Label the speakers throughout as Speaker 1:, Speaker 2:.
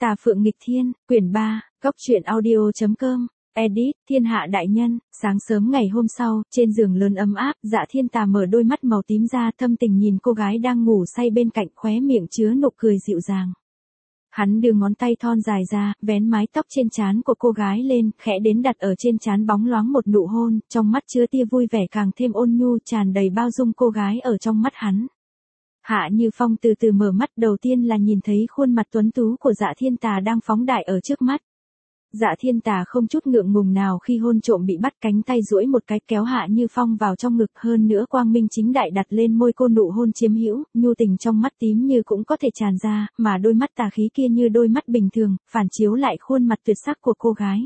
Speaker 1: Tà Phượng nghịch thiên, quyển 3, góc truyện audio.com, edit, thiên hạ đại nhân. Sáng sớm ngày hôm sau, trên giường lớn ấm áp, Dạ Thiên Tà mở đôi mắt màu tím ra thâm tình nhìn cô gái đang ngủ say bên cạnh, khóe miệng chứa nụ cười dịu dàng. Hắn đưa ngón tay thon dài ra, vén mái tóc trên trán của cô gái lên, khẽ đến đặt ở trên trán bóng loáng một nụ hôn, trong mắt chứa tia vui vẻ càng thêm ôn nhu, tràn đầy bao dung cô gái ở trong mắt hắn. Hạ Như Phong từ từ mở mắt, đầu tiên là nhìn thấy khuôn mặt tuấn tú của Dạ Thiên Tà đang phóng đại ở trước mắt. Dạ Thiên Tà không chút ngượng ngùng nào khi hôn trộm bị bắt, cánh tay duỗi một cái kéo Hạ Như Phong vào trong ngực, hơn nữa quang minh chính đại đặt lên môi cô nụ hôn chiếm hữu, nhu tình trong mắt tím như cũng có thể tràn ra, mà đôi mắt tà khí kia như đôi mắt bình thường, phản chiếu lại khuôn mặt tuyệt sắc của cô gái.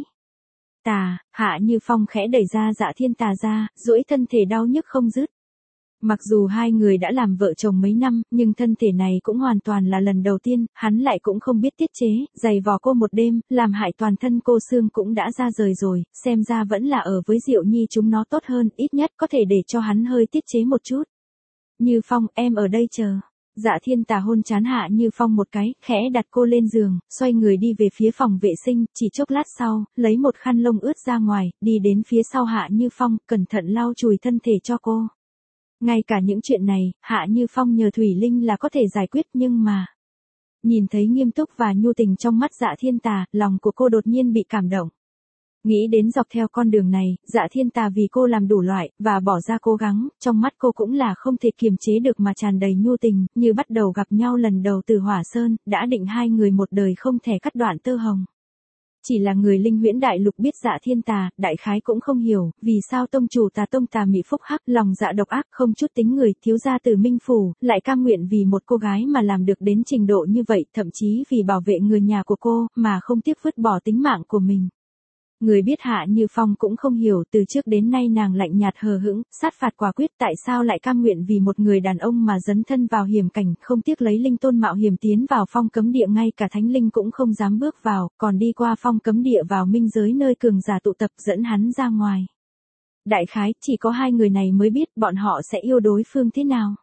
Speaker 1: Hạ Như Phong khẽ đẩy ra Dạ Thiên Tà ra, duỗi thân thể đau nhức không dứt. Mặc dù hai người đã làm vợ chồng mấy năm, nhưng thân thể này cũng hoàn toàn là lần đầu tiên, hắn lại cũng không biết tiết chế, giày vò cô một đêm, làm hại toàn thân cô, xương cũng đã ra rời rồi, xem ra vẫn là ở với Diệu Nhi chúng nó tốt hơn, ít nhất có thể để cho hắn hơi tiết chế một chút. Như Phong, em ở đây chờ. Dạ Thiên Tà hôn trán Hạ Như Phong một cái, khẽ đặt cô lên giường, xoay người đi về phía phòng vệ sinh, chỉ chốc lát sau, lấy một khăn lông ướt ra ngoài, đi đến phía sau Hạ Như Phong, cẩn thận lau chùi thân thể cho cô. Ngay cả những chuyện này, Hạ Như Phong nhờ Thủy Linh là có thể giải quyết, nhưng mà nhìn thấy nghiêm túc và nhu tình trong mắt Dạ Thiên Tà, lòng của cô đột nhiên bị cảm động. Nghĩ đến dọc theo con đường này, Dạ Thiên Tà vì cô làm đủ loại, và bỏ ra cố gắng, trong mắt cô cũng là không thể kiềm chế được mà tràn đầy nhu tình, như bắt đầu gặp nhau lần đầu từ Hỏa Sơn, đã định hai người một đời không thể cắt đoạn tơ hồng. Chỉ là người Linh Huyễn Đại Lục biết Dạ Thiên Tà, đại khái cũng không hiểu, vì sao tông chủ Tông Tà Mị Phúc Hắc, lòng dạ độc ác, không chút tính người, thiếu gia từ Minh Phủ, lại cam nguyện vì một cô gái mà làm được đến trình độ như vậy, thậm chí vì bảo vệ người nhà của cô, mà không tiếc vứt bỏ tính mạng của mình. Người biết Hạ Như Phong cũng không hiểu, từ trước đến nay nàng lạnh nhạt hờ hững, sát phạt quả quyết, tại sao lại cam nguyện vì một người đàn ông mà dấn thân vào hiểm cảnh, không tiếc lấy linh tôn mạo hiểm tiến vào phong cấm địa, ngay cả thánh linh cũng không dám bước vào, còn đi qua phong cấm địa vào minh giới nơi cường giả tụ tập, dẫn hắn ra ngoài. Đại khái, chỉ có hai người này mới biết bọn họ sẽ yêu đối phương thế nào.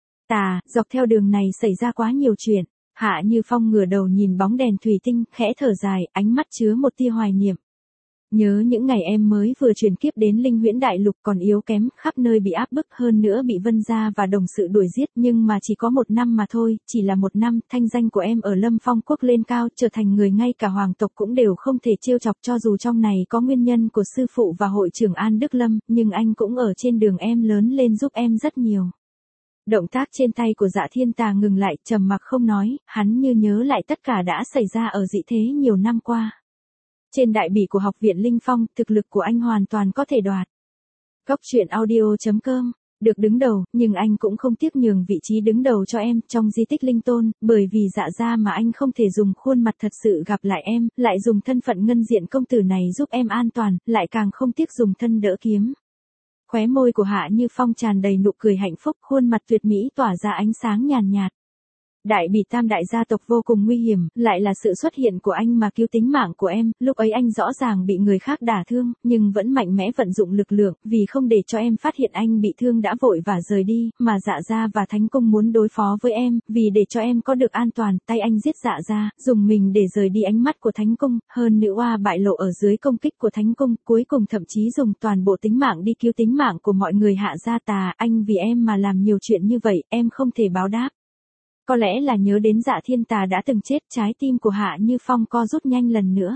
Speaker 1: Dọc theo đường này xảy ra quá nhiều chuyện. Hạ Như Phong ngửa đầu nhìn bóng đèn thủy tinh, khẽ thở dài, ánh mắt chứa một tia hoài niệm. Nhớ những ngày em mới vừa chuyển kiếp đến Linh Huyễn Đại Lục, còn yếu kém, khắp nơi bị áp bức, hơn nữa bị Vân gia và đồng sự đuổi giết, nhưng mà chỉ có một năm mà thôi, chỉ là một năm, thanh danh của em ở Lâm Phong Quốc lên cao, trở thành người ngay cả hoàng tộc cũng đều không thể trêu chọc, cho dù trong này có nguyên nhân của sư phụ và hội trưởng An Đức Lâm, nhưng anh cũng ở trên đường em lớn lên giúp em rất nhiều. Động tác trên tay của Dạ Thiên Tà ngừng lại, trầm mặc không nói, hắn như nhớ lại tất cả đã xảy ra ở dị thế nhiều năm qua. Trên đại bỉ của học viện Linh Phong, thực lực của anh hoàn toàn có thể đoạt. Góc truyện audio.com, được đứng đầu, nhưng anh cũng không tiếc nhường vị trí đứng đầu cho em, trong di tích Linh Tôn, bởi vì Dạ gia mà anh không thể dùng khuôn mặt thật sự gặp lại em, lại dùng thân phận ngân diện công tử này giúp em an toàn, lại càng không tiếc dùng thân đỡ kiếm. Khóe môi của Hạ Như Phong tràn đầy nụ cười hạnh phúc, khuôn mặt tuyệt mỹ tỏa ra ánh sáng nhàn nhạt. Đại bỉ tam đại gia tộc vô cùng nguy hiểm, lại là sự xuất hiện của anh mà cứu tính mạng của em, lúc ấy anh rõ ràng bị người khác đả thương, nhưng vẫn mạnh mẽ vận dụng lực lượng, vì không để cho em phát hiện anh bị thương đã vội vã rời đi, mà Dạ gia và Thánh Cung muốn đối phó với em, vì để cho em có được an toàn, tay anh giết Dạ gia, dùng mình để rời đi ánh mắt của Thánh Cung, hơn nữ oa bại lộ ở dưới công kích của Thánh Cung, cuối cùng thậm chí dùng toàn bộ tính mạng đi cứu tính mạng của mọi người Hạ gia. Anh vì em mà làm nhiều chuyện như vậy, em không thể báo đáp. Có lẽ là nhớ đến Dạ Thiên Tà đã từng chết, trái tim của Hạ Như Phong co rút nhanh lần nữa.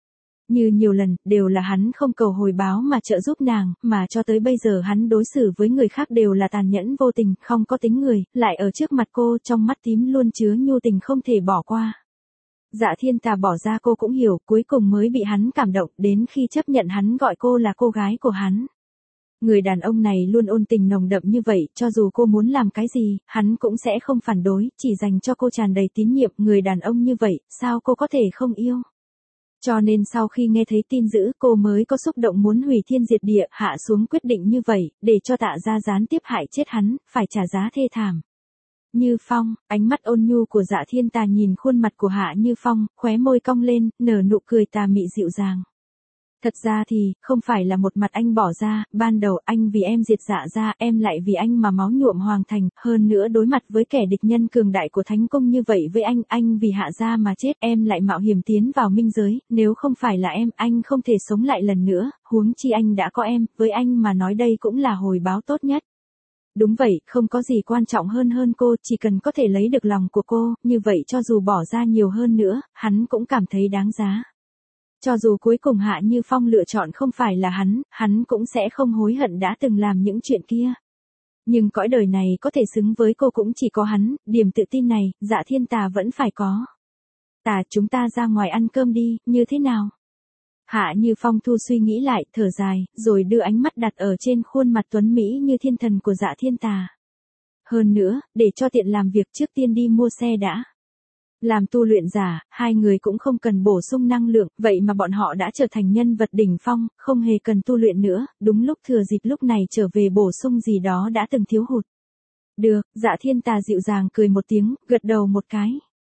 Speaker 1: Như nhiều lần, đều là hắn không cầu hồi báo mà trợ giúp nàng, mà cho tới bây giờ hắn đối xử với người khác đều là tàn nhẫn vô tình, không có tính người, lại ở trước mặt cô, trong mắt tím luôn chứa nhu tình không thể bỏ qua. Dạ Thiên Tà bỏ ra cô cũng hiểu, cuối cùng mới bị hắn cảm động, đến khi chấp nhận hắn gọi cô là cô gái của hắn. Người đàn ông này luôn ôn tình nồng đậm như vậy, cho dù cô muốn làm cái gì, hắn cũng sẽ không phản đối, chỉ dành cho cô tràn đầy tín nhiệm, người đàn ông như vậy, sao cô có thể không yêu. Cho nên sau khi nghe thấy tin dữ, cô mới có xúc động muốn hủy thiên diệt địa, hạ xuống quyết định như vậy, để cho Tạ gia gián tiếp hại chết hắn, phải trả giá thê thảm. Như Phong, ánh mắt ôn nhu của Dạ Thiên Tà nhìn khuôn mặt của Hạ Như Phong, khóe môi cong lên, nở nụ cười tà mị dịu dàng. Thật ra thì, không phải là một mặt anh bỏ ra, ban đầu anh vì em diệt Dạ gia, em lại vì anh mà máu nhuộm hoàng thành, hơn nữa đối mặt với kẻ địch nhân cường đại của Thánh Cung như vậy với anh vì Hạ gia mà chết, em lại mạo hiểm tiến vào minh giới, nếu không phải là em, anh không thể sống lại lần nữa, huống chi anh đã có em, với anh mà nói đây cũng là hồi báo tốt nhất. Đúng vậy, không có gì quan trọng hơn cô, chỉ cần có thể lấy được lòng của cô, như vậy cho dù bỏ ra nhiều hơn nữa, hắn cũng cảm thấy đáng giá. Cho dù cuối cùng Hạ Như Phong lựa chọn không phải là hắn cũng sẽ không hối hận đã từng làm những chuyện kia. Nhưng cõi đời này có thể xứng với cô cũng chỉ có hắn, điểm tự tin này, Dạ Thiên Tà vẫn phải có. Tà, chúng ta ra ngoài ăn cơm đi, như thế nào? Hạ Như Phong thu suy nghĩ lại, thở dài, rồi đưa ánh mắt đặt ở trên khuôn mặt tuấn Mỹ như thiên thần của Dạ Thiên Tà. Hơn nữa, để cho tiện làm việc trước tiên đi mua xe đã. Làm tu luyện giả, hai người cũng không cần bổ sung năng lượng, vậy mà bọn họ đã trở thành nhân vật đỉnh phong, không hề cần tu luyện nữa, đúng lúc thừa dịp lúc này trở về bổ sung gì đó đã từng thiếu hụt. Được, Dạ Thiên Tà dịu dàng cười một tiếng, gật đầu một cái.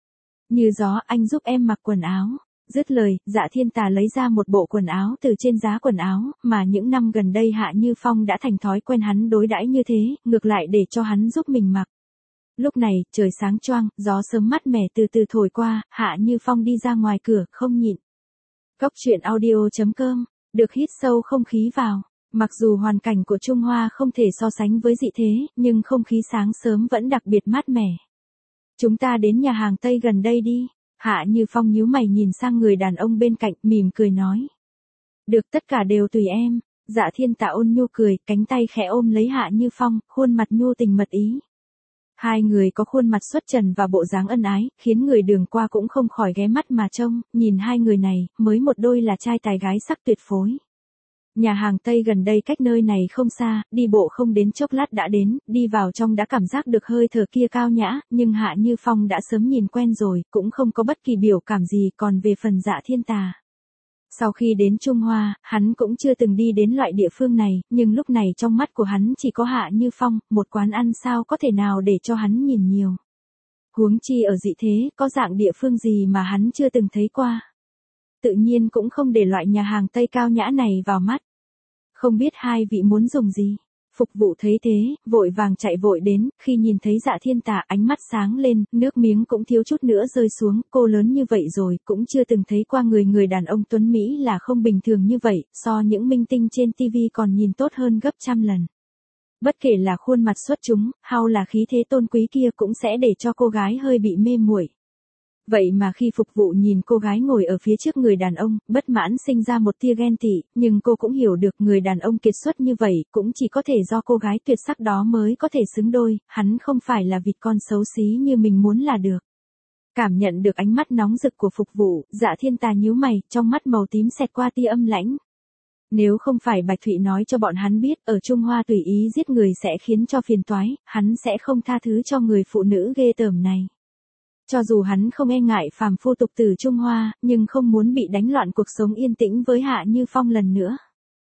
Speaker 1: Như gió, anh giúp em mặc quần áo. Dứt lời, Dạ Thiên Tà lấy ra một bộ quần áo từ trên giá quần áo, mà những năm gần đây Hạ Như Phong đã thành thói quen hắn đối đãi như thế, ngược lại để cho hắn giúp mình mặc. Lúc này, trời sáng choang, gió sớm mát mẻ từ từ thổi qua, Hạ Như Phong đi ra ngoài cửa, không nhịn. Góc truyện audio.com, được hít sâu không khí vào. Mặc dù hoàn cảnh của Trung Hoa không thể so sánh với dị thế, nhưng không khí sáng sớm vẫn đặc biệt mát mẻ. Chúng ta đến nhà hàng Tây gần đây đi. Hạ Như Phong nhíu mày nhìn sang người đàn ông bên cạnh, mỉm cười nói. Được, tất cả đều tùy em. Dạ Thiên Tà ôn nhu cười, cánh tay khẽ ôm lấy Hạ Như Phong, khuôn mặt nhu tình mật ý. Hai người có khuôn mặt xuất trần và bộ dáng ân ái, khiến người đường qua cũng không khỏi ghé mắt mà trông, nhìn hai người này, mới một đôi là trai tài gái sắc tuyệt phối. Nhà hàng Tây gần đây cách nơi này không xa, đi bộ không đến chốc lát đã đến, đi vào trong đã cảm giác được hơi thở kia cao nhã, nhưng Hạ Như Phong đã sớm nhìn quen rồi, cũng không có bất kỳ biểu cảm gì, còn về phần Dạ Thiên Tà. Sau khi đến Trung Hoa, hắn cũng chưa từng đi đến loại địa phương này, nhưng lúc này trong mắt của hắn chỉ có Hạ Như Phong, một quán ăn sao có thể nào để cho hắn nhìn nhiều. Huống chi ở dị thế, có dạng địa phương gì mà hắn chưa từng thấy qua. Tự nhiên cũng không để loại nhà hàng Tây cao nhã này vào mắt. Không biết hai vị muốn dùng gì? Phục vụ thấy thế, vội vàng chạy vội đến, khi nhìn thấy Dạ Thiên Tà ánh mắt sáng lên, nước miếng cũng thiếu chút nữa rơi xuống, cô lớn như vậy rồi, cũng chưa từng thấy qua người đàn ông tuấn Mỹ là không bình thường như vậy, so những minh tinh trên TV còn nhìn tốt hơn gấp trăm lần. Bất kể là khuôn mặt xuất chúng, hay là khí thế tôn quý kia cũng sẽ để cho cô gái hơi bị mê muội. Vậy mà khi phục vụ nhìn cô gái ngồi ở phía trước người đàn ông, bất mãn sinh ra một tia ghen tị, nhưng cô cũng hiểu được người đàn ông kiệt xuất như vậy, cũng chỉ có thể do cô gái tuyệt sắc đó mới có thể xứng đôi, hắn không phải là vịt con xấu xí như mình muốn là được. Cảm nhận được ánh mắt nóng rực của phục vụ, Dạ Thiên Tà nhíu mày, trong mắt màu tím xẹt qua tia âm lãnh. Nếu không phải Bạch Thụy nói cho bọn hắn biết, ở Trung Hoa tùy ý giết người sẽ khiến cho phiền toái, hắn sẽ không tha thứ cho người phụ nữ ghê tởm này. Cho dù hắn không e ngại phàm phu tục tử Trung Hoa, nhưng không muốn bị đánh loạn cuộc sống yên tĩnh với Hạ Như Phong lần nữa.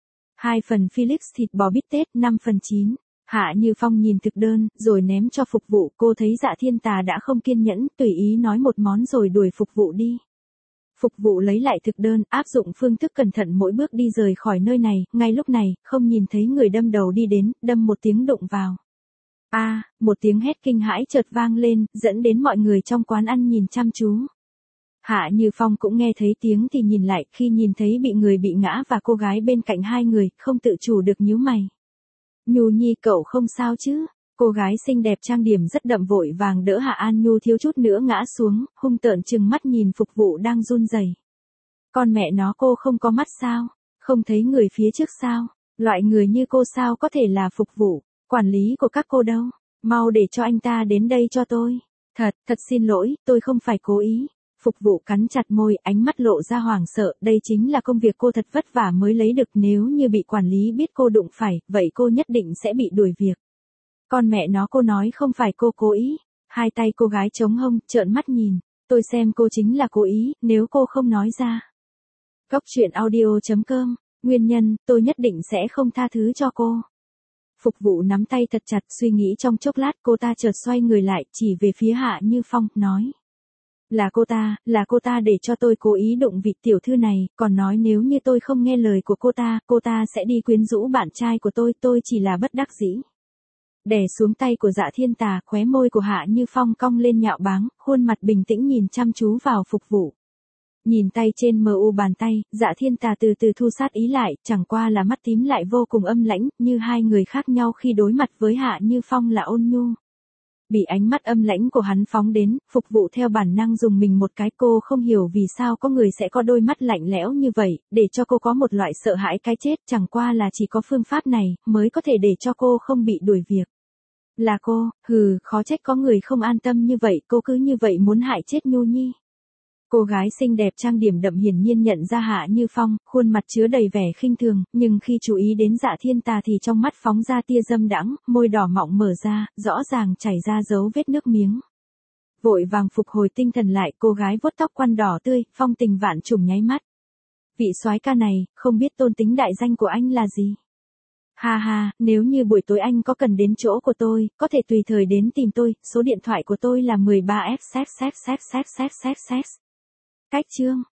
Speaker 1: 2 phần Felix thịt bò bít tết, 5 phần 9. Hạ Như Phong nhìn thực đơn, rồi ném cho phục vụ, cô thấy Dạ Thiên Tà đã không kiên nhẫn, tùy ý nói một món rồi đuổi phục vụ đi. Phục vụ lấy lại thực đơn, áp dụng phương thức cẩn thận mỗi bước đi rời khỏi nơi này, ngay lúc này, không nhìn thấy người đâm đầu đi đến, đâm một tiếng đụng vào. Một tiếng hét kinh hãi chợt vang lên, dẫn đến mọi người trong quán ăn nhìn chăm chú. Hạ Như Phong cũng nghe thấy tiếng thì nhìn lại, khi nhìn thấy bị người bị ngã và cô gái bên cạnh hai người, không tự chủ được nhíu mày. Nhu Nhi cậu không sao chứ? Cô gái xinh đẹp trang điểm rất đậm vội vàng đỡ Hạ An Nhu thiếu chút nữa ngã xuống, hung tợn trừng mắt nhìn phục vụ đang run rẩy. Con mẹ nó, cô không có mắt sao? Không thấy người phía trước sao? Loại người như cô sao có thể là phục vụ? Quản lý của các cô đâu? Mau để cho anh ta đến đây cho tôi. Thật xin lỗi, tôi không phải cố ý. Phục vụ cắn chặt môi, ánh mắt lộ ra hoảng sợ, đây chính là công việc cô thật vất vả mới lấy được, nếu như bị quản lý biết cô đụng phải, vậy cô nhất định sẽ bị đuổi việc. Con mẹ nó, cô nói không phải cô cố ý. Hai tay cô gái chống hông, trợn mắt nhìn. Tôi xem cô chính là cố ý, nếu cô không nói ra. Góc truyện audio.com, nguyên nhân, tôi nhất định sẽ không tha thứ cho cô. Phục vụ nắm tay thật chặt, suy nghĩ trong chốc lát, cô ta chợt xoay người lại, chỉ về phía Hạ Như Phong, nói. Là cô ta để cho tôi cố ý đụng vị tiểu thư này, còn nói nếu như tôi không nghe lời của cô ta sẽ đi quyến rũ bạn trai của tôi chỉ là bất đắc dĩ. Đè xuống tay của Dạ Thiên Tà, khóe môi của Hạ Như Phong cong lên nhạo báng, khuôn mặt bình tĩnh nhìn chăm chú vào phục vụ. Nhìn tay trên mu bàn tay, Dạ Thiên Tà từ từ thu sát ý lại, chẳng qua là mắt tím lại vô cùng âm lãnh, như hai người khác nhau khi đối mặt với Hạ Như Phong là ôn nhu. Bị ánh mắt âm lãnh của hắn phóng đến, phục vụ theo bản năng dùng mình một cái, cô không hiểu vì sao có người sẽ có đôi mắt lạnh lẽo như vậy, để cho cô có một loại sợ hãi cái chết, chẳng qua là chỉ có phương pháp này, mới có thể để cho cô không bị đuổi việc. Là cô, khó trách có người không an tâm như vậy, cô cứ như vậy muốn hại chết Nhu Nhi. Cô gái xinh đẹp trang điểm đậm hiển nhiên nhận ra Hạ Như Phong, khuôn mặt chứa đầy vẻ khinh thường, nhưng khi chú ý đến Dạ Thiên Tà thì trong mắt phóng ra tia dâm đãng, môi đỏ mọng mở ra, rõ ràng chảy ra dấu vết nước miếng. Vội vàng phục hồi tinh thần lại, cô gái vuốt tóc quăn đỏ tươi, phong tình vạn trùng nháy mắt. Vị soái ca này, không biết tôn tính đại danh của anh là gì? Ha ha, nếu như buổi tối anh có cần đến chỗ của tôi, có thể tùy thời đến tìm tôi, số điện thoại của tôi là 13F. Cách chương